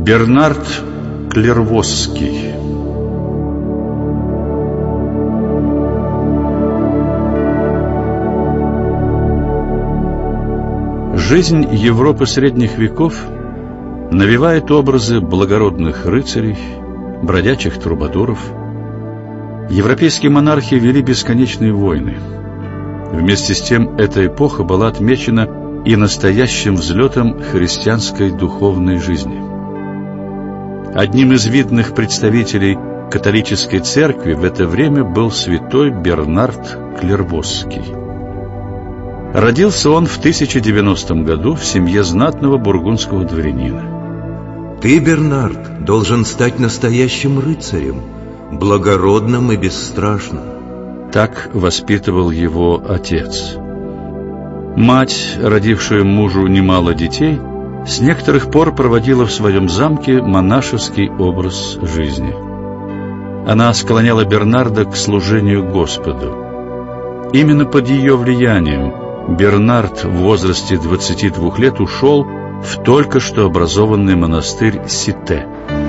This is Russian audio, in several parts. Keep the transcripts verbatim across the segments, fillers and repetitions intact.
Бернард Клервосский. Жизнь Европы средних веков навевает образы благородных рыцарей, бродячих трубадуров. Европейские монархи вели бесконечные войны. Вместе с тем, эта эпоха была отмечена и настоящим взлетом христианской духовной жизни. Одним из видных представителей католической церкви в это время был святой Бернард Клервосский. Родился он в тысяча девяностом году в семье знатного бургундского дворянина. Ты, Бернард, должен стать настоящим рыцарем, благородным и бесстрашным. Так воспитывал его отец. Мать, родившая мужу немало детей, с некоторых пор проводила в своем замке монашеский образ жизни. Она склоняла Бернарда к служению Господу. Именно под ее влиянием Бернард в возрасте двадцати двух лет ушел в только что образованный монастырь Сите.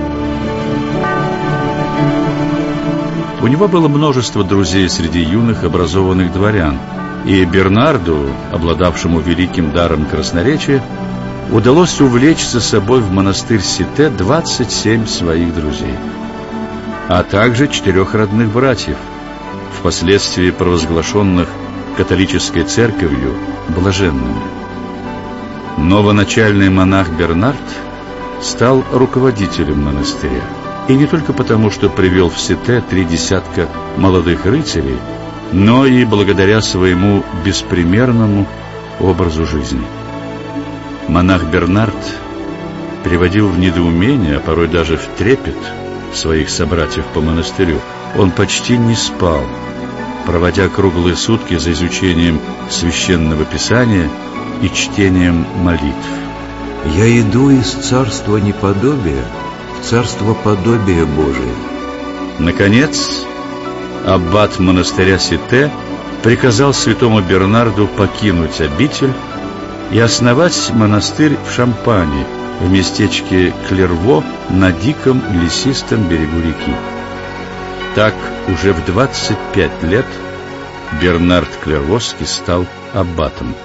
У него было множество друзей среди юных образованных дворян, и Бернарду, обладавшему великим даром красноречия, удалось увлечь за собой в монастырь Сите двадцать семь своих друзей, а также четырех родных братьев, впоследствии провозглашенных католической церковью блаженными. Новоначальный монах Бернард стал руководителем монастыря, и не только потому, что привел в Сите три десятка молодых рыцарей, но и благодаря своему беспримерному образу жизни. Монах Бернард приводил в недоумение, а порой даже в трепет своих собратьев по монастырю. Он почти не спал, проводя круглые сутки за изучением священного писания и чтением молитв. «Я иду из царства неподобия в царство подобия Божие». Наконец, аббат монастыря Сите приказал святому Бернарду покинуть обитель и основать монастырь в Шампани, в местечке Клерво на диком лесистом берегу реки. Так уже в двадцать пять лет Бернард Клервосский стал аббатом.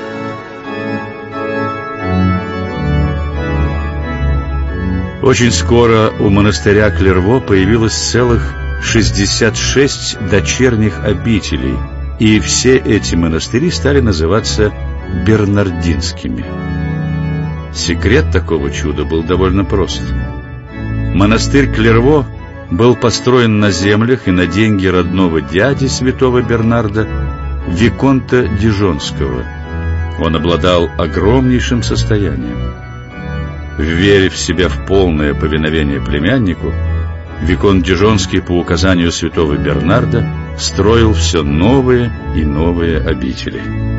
Очень скоро у монастыря Клерво появилось целых шестьдесят шесть дочерних обителей, и все эти монастыри стали называться бернардинскими. Секрет такого чуда был довольно прост. Монастырь Клерво был построен на землях и на деньги родного дяди святого Бернарда, виконта Дижонского. Он обладал огромнейшим состоянием. Веря в себя в полное повиновение племяннику, виконт Дижонский по указанию святого Бернарда строил все новые и новые обители.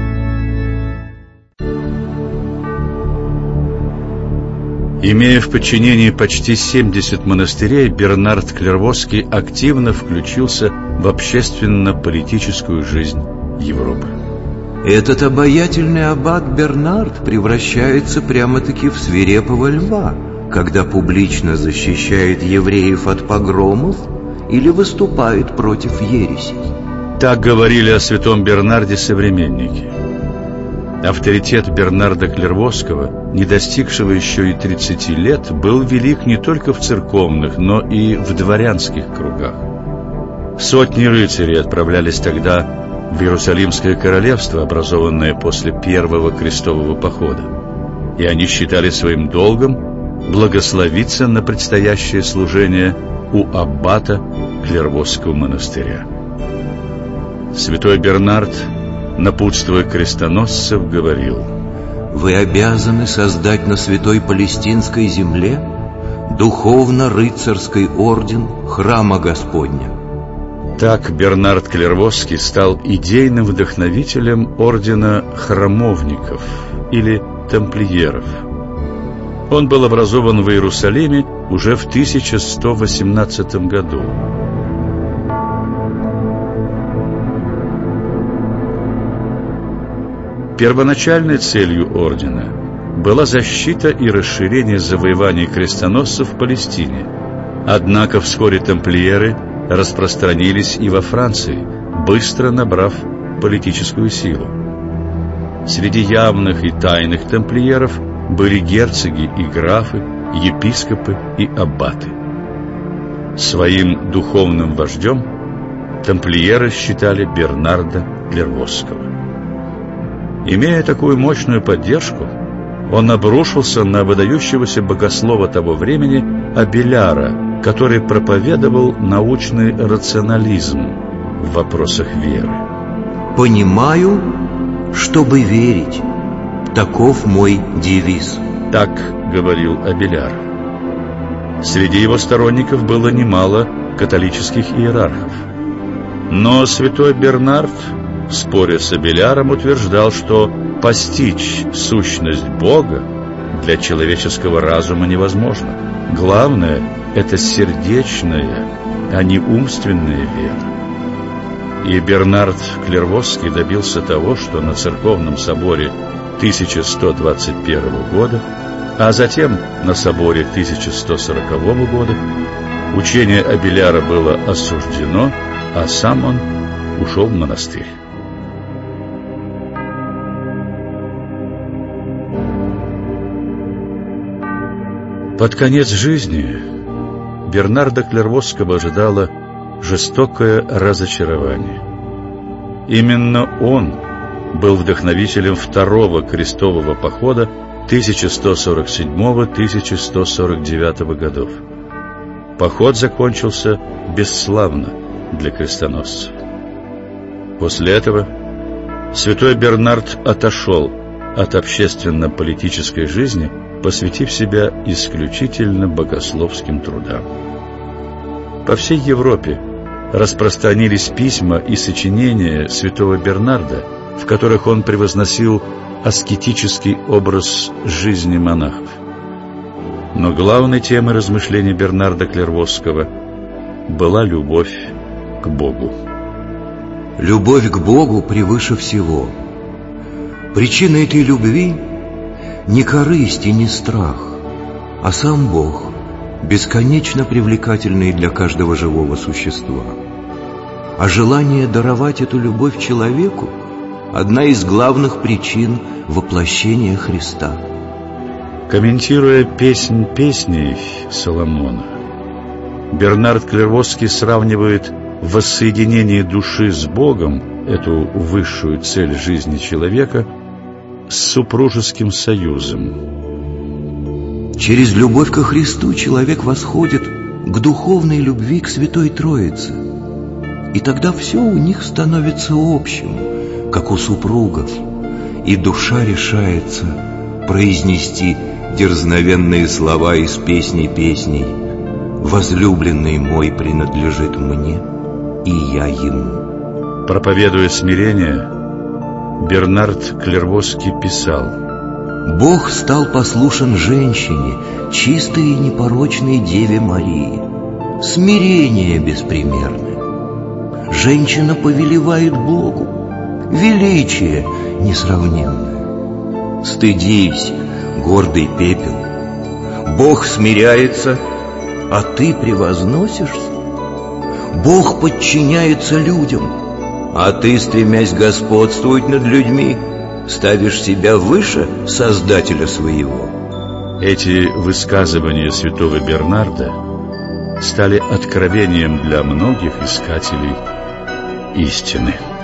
Имея в подчинении почти семьдесят монастырей, Бернард Клервосский активно включился в общественно-политическую жизнь Европы. Этот обаятельный аббат Бернард превращается прямо-таки в свирепого льва, когда публично защищает евреев от погромов или выступает против ересей. Так говорили о святом Бернарде современники. Авторитет Бернарда Клервосского, не достигшего еще и тридцати лет, был велик не только в церковных, но и в дворянских кругах. Сотни рыцарей отправлялись тогда в Иерусалимское королевство, образованное после первого крестового похода, и они считали своим долгом благословиться на предстоящее служение у аббата Клервосского монастыря. Святой Бернард, напутствуя крестоносцев, говорил: «Вы обязаны создать на святой палестинской земле духовно-рыцарский орден храма Господня». Так Бернард Клервосский стал идейным вдохновителем ордена храмовников или тамплиеров. Он был образован в Иерусалиме уже в тысяча сто восемнадцатом году. Первоначальной целью ордена была защита и расширение завоеваний крестоносцев в Палестине. Однако вскоре тамплиеры распространились и во Франции, быстро набрав политическую силу. Среди явных и тайных тамплиеров были герцоги и графы, епископы и аббаты. Своим духовным вождем тамплиеры считали Бернарда Клервосского. Имея такую мощную поддержку, он обрушился на выдающегося богослова того времени Абеляра, который проповедовал научный рационализм в вопросах веры. «Понимаю, чтобы верить. Таков мой девиз». Так говорил Абеляр. Среди его сторонников было немало католических иерархов. Но святой Бернард, споря с Абеляром, утверждал, что постичь сущность Бога для человеческого разума невозможно. Главное – это сердечная, а не умственная вера. И Бернард Клервосский добился того, что на церковном соборе тысяча сто двадцать первого года, а затем на соборе тысяча сто сорокового года учение Абеляра было осуждено, а сам он ушел в монастырь. Под конец жизни Бернарда Клервосского ожидало жестокое разочарование. Именно он был вдохновителем второго крестового похода тысяча сто сорок седьмого — тысяча сто сорок девятого годов. Поход закончился бесславно для крестоносцев. После этого святой Бернард отошел от общественно-политической жизни, посвятив себя исключительно богословским трудам. По всей Европе распространились письма и сочинения святого Бернарда, в которых он превозносил аскетический образ жизни монахов. Но главной темой размышлений Бернарда Клервосского была любовь к Богу. Любовь к Богу превыше всего. Причина этой любви не корысть и не страх, а сам Бог, бесконечно привлекательный для каждого живого существа. А желание даровать эту любовь человеку – одна из главных причин воплощения Христа. Комментируя «Песнь песней» Соломона, Бернард Клервосский сравнивает воссоединение души с Богом, эту высшую цель жизни человека, с супружеским союзом. Через любовь ко Христу человек восходит к духовной любви к Святой Троице, и тогда все у них становится общим, как у супругов, и душа решается произнести дерзновенные слова из «Песни песней». «Возлюбленный мой принадлежит мне, и я ему». Проповедуя смирение, Бернард Клервосский писал: «Бог стал послушен женщине, чистой и непорочной Деве Марии. Смирение беспримерное. Женщина повелевает Богу, величие несравненное. Стыдись, гордый пепел. Бог смиряется, а ты превозносишься. Бог подчиняется людям, а ты, стремясь господствовать над людьми, ставишь себя выше Создателя своего». Эти высказывания святого Бернарда стали откровением для многих искателей истины.